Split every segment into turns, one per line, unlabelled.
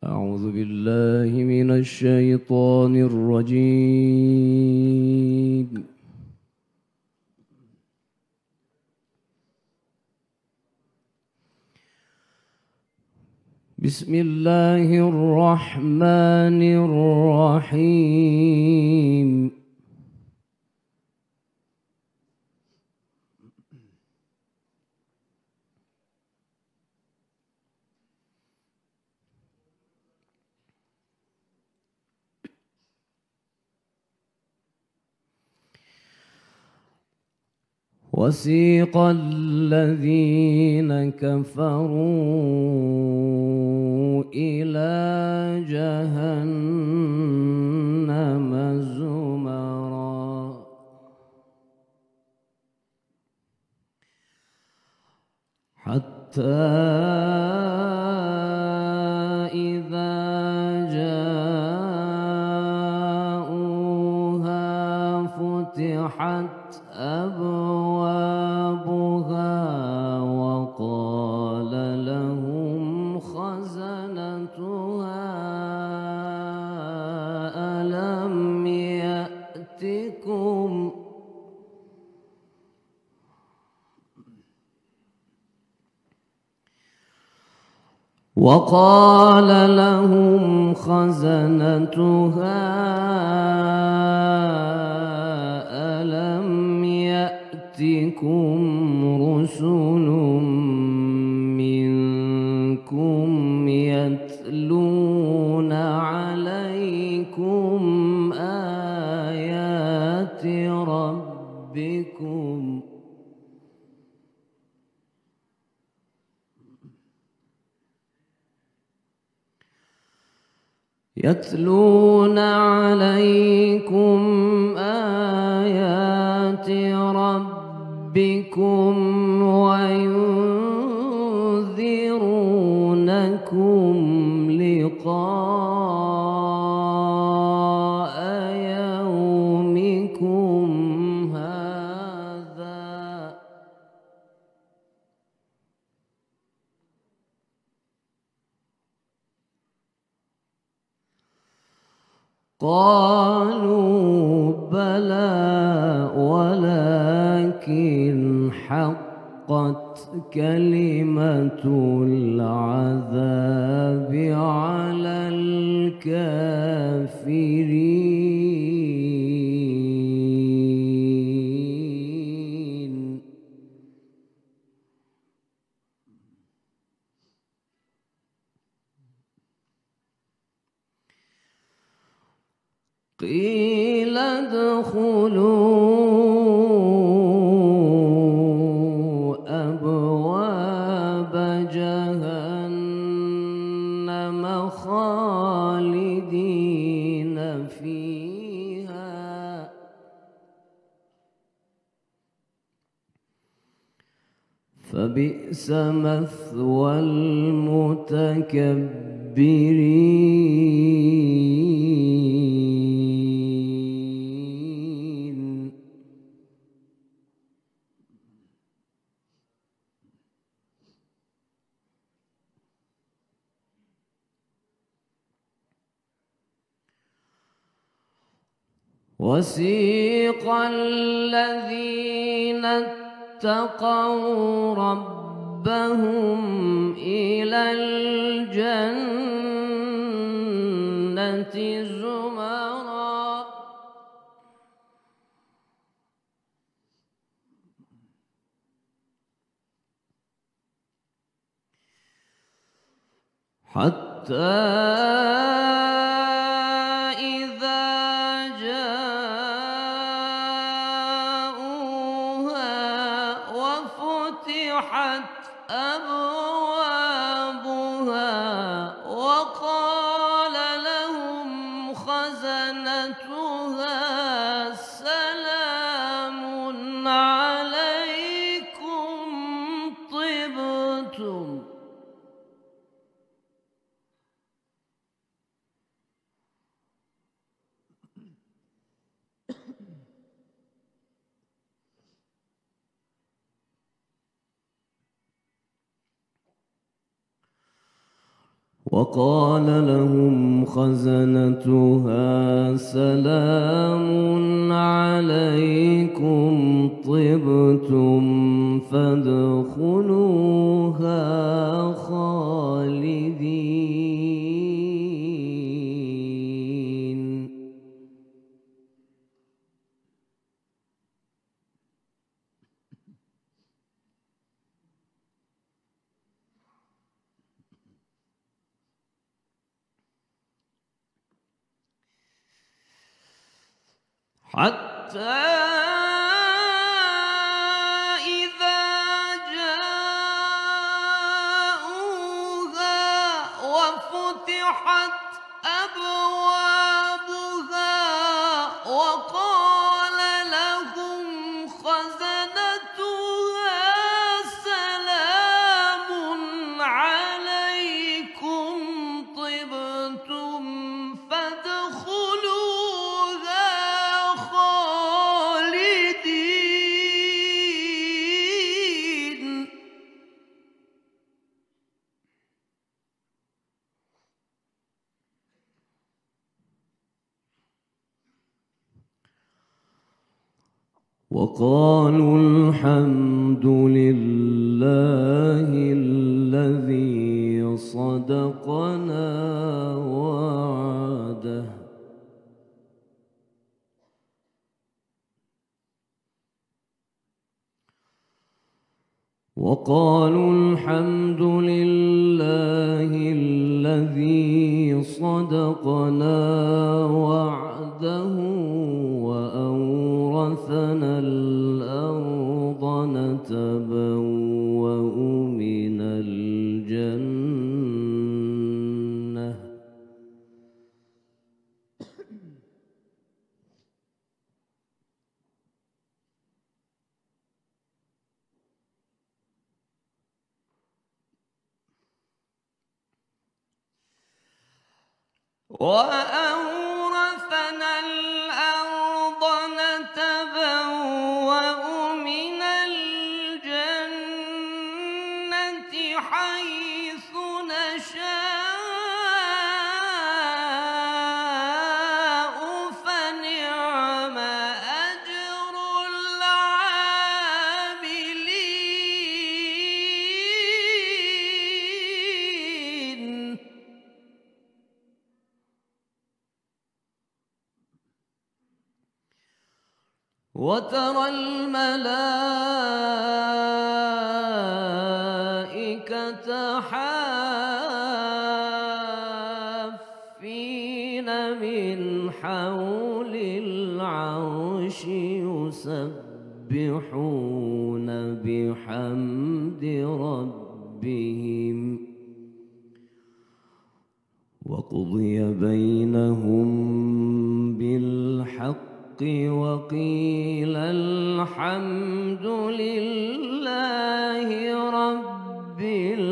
أعوذ بالله من الشيطان الرجيم. بسم الله الرحمن الرحيم. وسيق الذين كفروا إلى جهنم زمرا حتى إذا جاءوها فتحت أبوابها وقال لهم خزنتها ألم يأتكم رسل منكم يتلون عليكم آيات ربكم وينذرونكم لقاء يومكم هذا قالوا بلى ولكن حقت كلمة العذاب على الكافرين. قيل ادخلوا أبواب جهنم خالدين فيها فبئس مثوى المتكبرين. وسيق الذين اتقوا ربهم إلى الجنة زمرا حتى أبوابها وقال لهم خزنتها سلام عليكم طبتم وقال لهم خزنتها سلام عليكم طبتم فادخلوها خالدين. حتى إذا جاءوها وفتحت أبوابها وقال لهم خزنتها سلام عليكم طبتم فادخلوها خالدين. وقالوا الحمد لله الذي صدقنا وعده وقالوا الحمد لله الذي صدقنا وعده وأورثنا الأرض نتبوأ من الجنة وأورثنا الأرض نتبوأ من الجنة حيث نشاء فنعم أجر العاملين. وترى الملائكة حافين من حول العرش يسبحون بحمد ربهم وقضي بينهم بالحق وقيل الحمد لله رب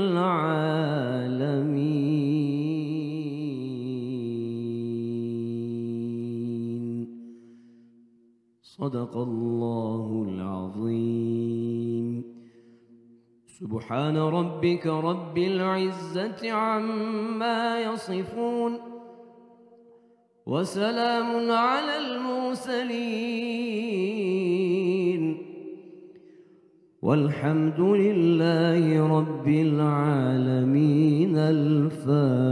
العالمين. صدق الله العظيم. سبحان ربك رب العزة عما يصفون وسلام على المرسلين والحمد لله رب العالمين. الفاتحة.